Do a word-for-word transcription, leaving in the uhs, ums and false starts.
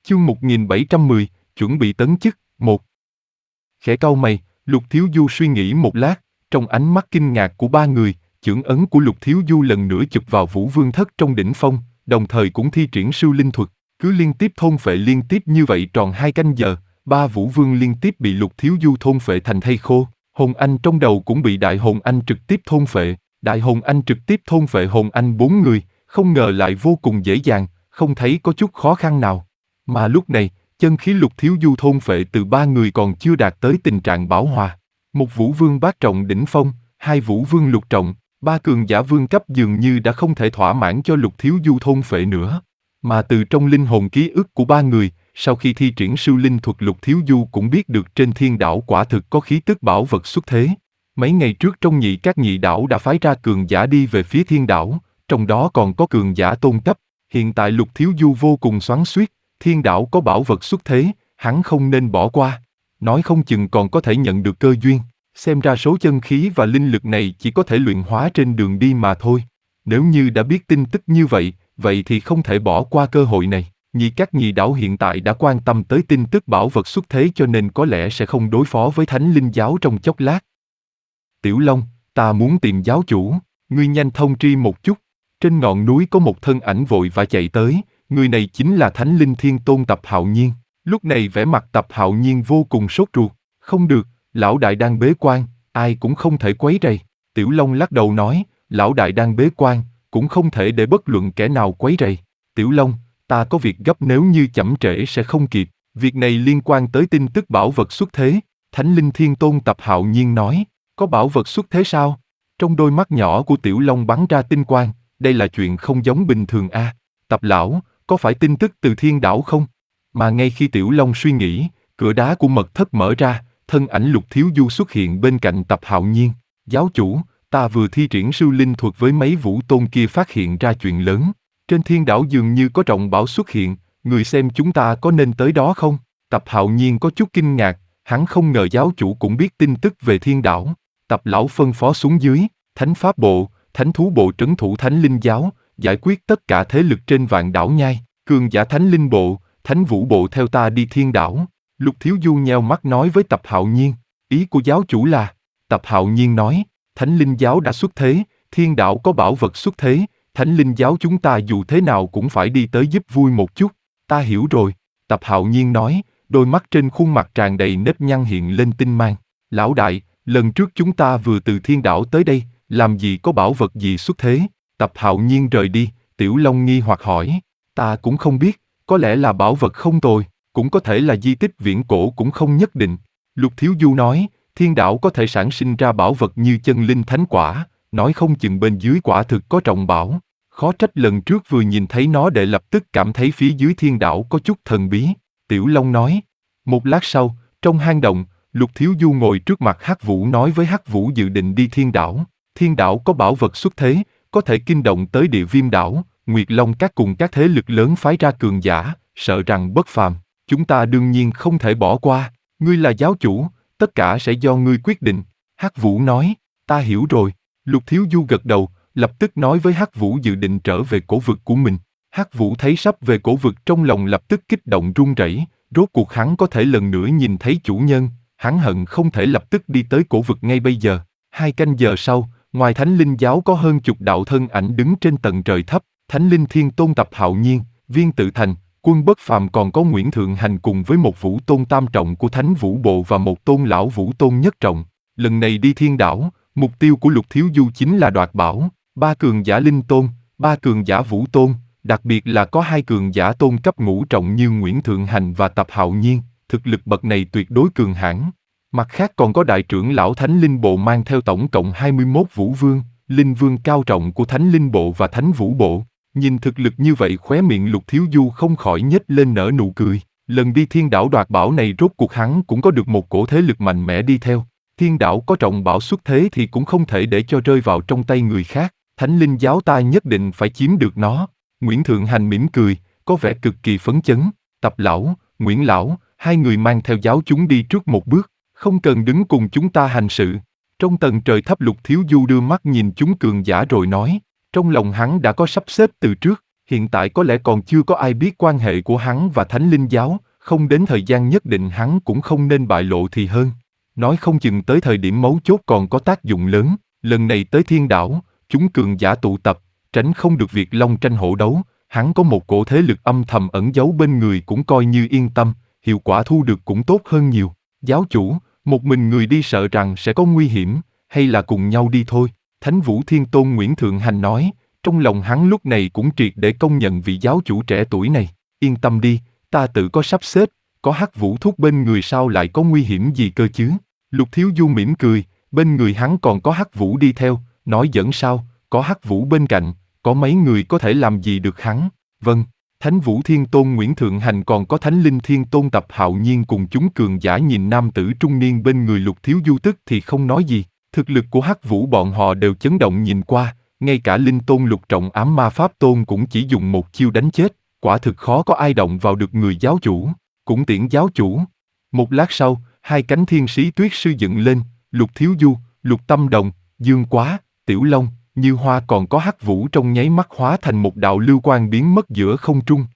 Chương một nghìn bảy trăm mười, chuẩn bị tấn chức, một. Khẽ cau mày, Lục Thiếu Du suy nghĩ một lát, trong ánh mắt kinh ngạc của ba người, chưởng ấn của Lục Thiếu Du lần nữa chụp vào Vũ Vương Thất trong đỉnh phong, đồng thời cũng thi triển siêu linh thuật, cứ liên tiếp thôn phệ liên tiếp như vậy tròn hai canh giờ, ba Vũ Vương liên tiếp bị Lục Thiếu Du thôn phệ thành thây khô, hồn anh trong đầu cũng bị Đại Hồn Anh trực tiếp thôn phệ, Đại Hồn Anh trực tiếp thôn phệ hồn anh bốn người, không ngờ lại vô cùng dễ dàng, không thấy có chút khó khăn nào. Mà lúc này, chân khí Lục Thiếu Du thôn phệ từ ba người còn chưa đạt tới tình trạng bảo hòa. Một Vũ Vương bát trọng đỉnh phong, hai Vũ Vương lục trọng, ba cường giả vương cấp dường như đã không thể thỏa mãn cho Lục Thiếu Du thôn phệ nữa. Mà từ trong linh hồn ký ức của ba người, sau khi thi triển siêu linh thuật Lục Thiếu Du cũng biết được trên thiên đảo quả thực có khí tức bảo vật xuất thế. Mấy ngày trước trong nhị các nhị đảo đã phái ra cường giả đi về phía thiên đảo, trong đó còn có cường giả tôn cấp. Hiện tại Lục Thiếu Du vô cùng xoắn xuýt, thiên đảo có bảo vật xuất thế, hắn không nên bỏ qua. Nói không chừng còn có thể nhận được cơ duyên, xem ra số chân khí và linh lực này chỉ có thể luyện hóa trên đường đi mà thôi. Nếu như đã biết tin tức như vậy, vậy thì không thể bỏ qua cơ hội này. Nhị các nhị đảo hiện tại đã quan tâm tới tin tức bảo vật xuất thế cho nên có lẽ sẽ không đối phó với Thánh Linh Giáo trong chốc lát. Tiểu Long, ta muốn tìm giáo chủ, ngươi nhanh thông tri một chút. Trên ngọn núi có một thân ảnh vội vã chạy tới, người này chính là Thánh Linh Thiên Tôn Tập Hạo Nhiên. Lúc này vẻ mặt Tập Hạo Nhiên vô cùng sốt ruột, không được, lão đại đang bế quan, ai cũng không thể quấy rầy. Tiểu Long lắc đầu nói, lão đại đang bế quan, cũng không thể để bất luận kẻ nào quấy rầy. Tiểu Long, ta có việc gấp nếu như chậm trễ sẽ không kịp, việc này liên quan tới tin tức bảo vật xuất thế. Thánh Linh Thiên Tôn Tập Hạo Nhiên nói, có bảo vật xuất thế sao? Trong đôi mắt nhỏ của Tiểu Long bắn ra tinh quang, đây là chuyện không giống bình thường a. À, Tập lão, có phải tin tức từ thiên đảo không? Mà ngay khi Tiểu Long suy nghĩ, cửa đá của mật thất mở ra, thân ảnh Lục Thiếu Du xuất hiện bên cạnh Tập Hạo Nhiên. Giáo chủ, ta vừa thi triển siêu linh thuật với mấy vũ tôn kia phát hiện ra chuyện lớn. Trên thiên đảo dường như có trọng bảo xuất hiện, người xem chúng ta có nên tới đó không? Tập Hạo Nhiên có chút kinh ngạc, hắn không ngờ giáo chủ cũng biết tin tức về thiên đảo. Tập lão phân phó xuống dưới, Thánh Pháp Bộ, Thánh Thú Bộ trấn thủ Thánh Linh Giáo, giải quyết tất cả thế lực trên vạn đảo nhai, cường giả Thánh Linh Bộ, Thánh Vũ Bộ theo ta đi thiên đảo. Lục Thiếu Du nheo mắt nói với Tập Hạo Nhiên, ý của giáo chủ là, Tập Hạo Nhiên nói, Thánh Linh Giáo đã xuất thế, thiên đảo có bảo vật xuất thế, Thánh Linh Giáo chúng ta dù thế nào cũng phải đi tới giúp vui một chút. Ta hiểu rồi, Tập Hạo Nhiên nói, đôi mắt trên khuôn mặt tràn đầy nếp nhăn hiện lên tinh mang. Lão đại, lần trước chúng ta vừa từ thiên đảo tới đây, làm gì có bảo vật gì xuất thế? Tập Hạo Nhiên rời đi, Tiểu Long nghi hoặc hỏi, ta cũng không biết, có lẽ là bảo vật không tồi, cũng có thể là di tích viễn cổ cũng không nhất định. Lục Thiếu Du nói, thiên đảo có thể sản sinh ra bảo vật như chân linh thánh quả, nói không chừng bên dưới quả thực có trọng bảo. Khó trách lần trước vừa nhìn thấy nó để lập tức cảm thấy phía dưới thiên đảo có chút thần bí. Tiểu Long nói. Một lát sau, trong hang động, Lục Thiếu Du ngồi trước mặt Hắc Vũ nói với Hắc Vũ dự định đi thiên đảo. Thiên đảo có bảo vật xuất thế, có thể kinh động tới Địa Viêm đảo, Nguyệt Long các cùng các thế lực lớn phái ra cường giả, sợ rằng bất phàm. Chúng ta đương nhiên không thể bỏ qua, ngươi là giáo chủ, tất cả sẽ do ngươi quyết định. Hắc Vũ nói, ta hiểu rồi. Lục Thiếu Du gật đầu, lập tức nói với Hắc Vũ dự định trở về cổ vực của mình. Hắc Vũ thấy sắp về cổ vực trong lòng lập tức kích động run rẩy, rốt cuộc hắn có thể lần nữa nhìn thấy chủ nhân, hắn hận không thể lập tức đi tới cổ vực ngay bây giờ. Hai canh giờ sau, ngoài Thánh Linh Giáo có hơn chục đạo thân ảnh đứng trên tầng trời thấp, Thánh Linh Thiên Tôn Tập Hạo Nhiên, Viên Tự Thành, Quân Bất Phàm còn có Nguyễn Thượng Hành cùng với một vũ tôn tam trọng của Thánh Vũ Bộ và một tôn lão vũ tôn nhất trọng. Lần này đi thiên đảo, mục tiêu của Lục Thiếu Du chính là đoạt bảo, ba cường giả linh tôn, ba cường giả vũ tôn, đặc biệt là có hai cường giả tôn cấp ngũ trọng như Nguyễn Thượng Hành và Tập Hạo Nhiên, thực lực bậc này tuyệt đối cường hãn. Mặt khác còn có đại trưởng lão Thánh Linh Bộ mang theo tổng cộng hai mươi mốt vũ vương, linh vương cao trọng của Thánh Linh Bộ và Thánh Vũ Bộ. Nhìn thực lực như vậy khóe miệng Lục Thiếu Du không khỏi nhếch lên nở nụ cười. Lần đi thiên đảo đoạt bảo này rốt cuộc hắn cũng có được một cổ thế lực mạnh mẽ đi theo. Thiên đảo có trọng bảo xuất thế thì cũng không thể để cho rơi vào trong tay người khác. Thánh Linh Giáo ta nhất định phải chiếm được nó. Nguyễn Thượng Hành mỉm cười, có vẻ cực kỳ phấn chấn. Tập lão, Nguyễn lão, hai người mang theo giáo chúng đi trước một bước, không cần đứng cùng chúng ta hành sự. Trong tầng trời thấp Lục Thiếu Du đưa mắt nhìn chúng cường giả rồi nói, trong lòng hắn đã có sắp xếp từ trước, Hiện tại có lẽ còn chưa có ai biết quan hệ của hắn và Thánh Linh Giáo, không đến thời gian nhất định hắn cũng không nên bại lộ thì hơn. Nói không chừng tới thời điểm mấu chốt còn có tác dụng lớn. Lần này tới Thiên Đảo, chúng cường giả tụ tập, tránh không được việc long tranh hổ đấu, hắn có một cổ thế lực âm thầm ẩn giấu bên người cũng coi như yên tâm, hiệu quả thu được cũng tốt hơn nhiều. Giáo chủ, một mình người đi sợ rằng sẽ có nguy hiểm, hay là cùng nhau đi thôi? Thánh Vũ Thiên Tôn Nguyễn Thượng Hành nói, trong lòng hắn lúc này cũng triệt để công nhận vị giáo chủ trẻ tuổi này. Yên tâm đi, ta tự có sắp xếp, có Hắc Vũ Thúc bên người sao lại có nguy hiểm gì cơ chứ? Lục Thiếu Du mỉm cười, bên người hắn còn có Hắc Vũ đi theo, nói giỡn sao, có Hắc Vũ bên cạnh, có mấy người có thể làm gì được hắn? Vâng, Thánh Vũ Thiên Tôn Nguyễn Thượng Hành còn có Thánh Linh Thiên Tôn Tập Hạo Nhiên cùng chúng cường giả nhìn nam tử trung niên bên người Lục Thiếu Du tức thì không nói gì. Thực lực của Hắc Vũ bọn họ đều chấn động nhìn qua, ngay cả Linh Tôn Lục Trọng Ám Ma Pháp Tôn cũng chỉ dùng một chiêu đánh chết, quả thực khó có ai động vào được người giáo chủ. Cũng tiễn giáo chủ. Một lát sau, hai cánh thiên sĩ tuyết sư dựng lên, Lục Thiếu Du, Lục Tâm Đồng, Dương Quá, Tiểu Long, Như Hoa còn có Hắc Vũ trong nháy mắt hóa thành một đạo lưu quang biến mất giữa không trung.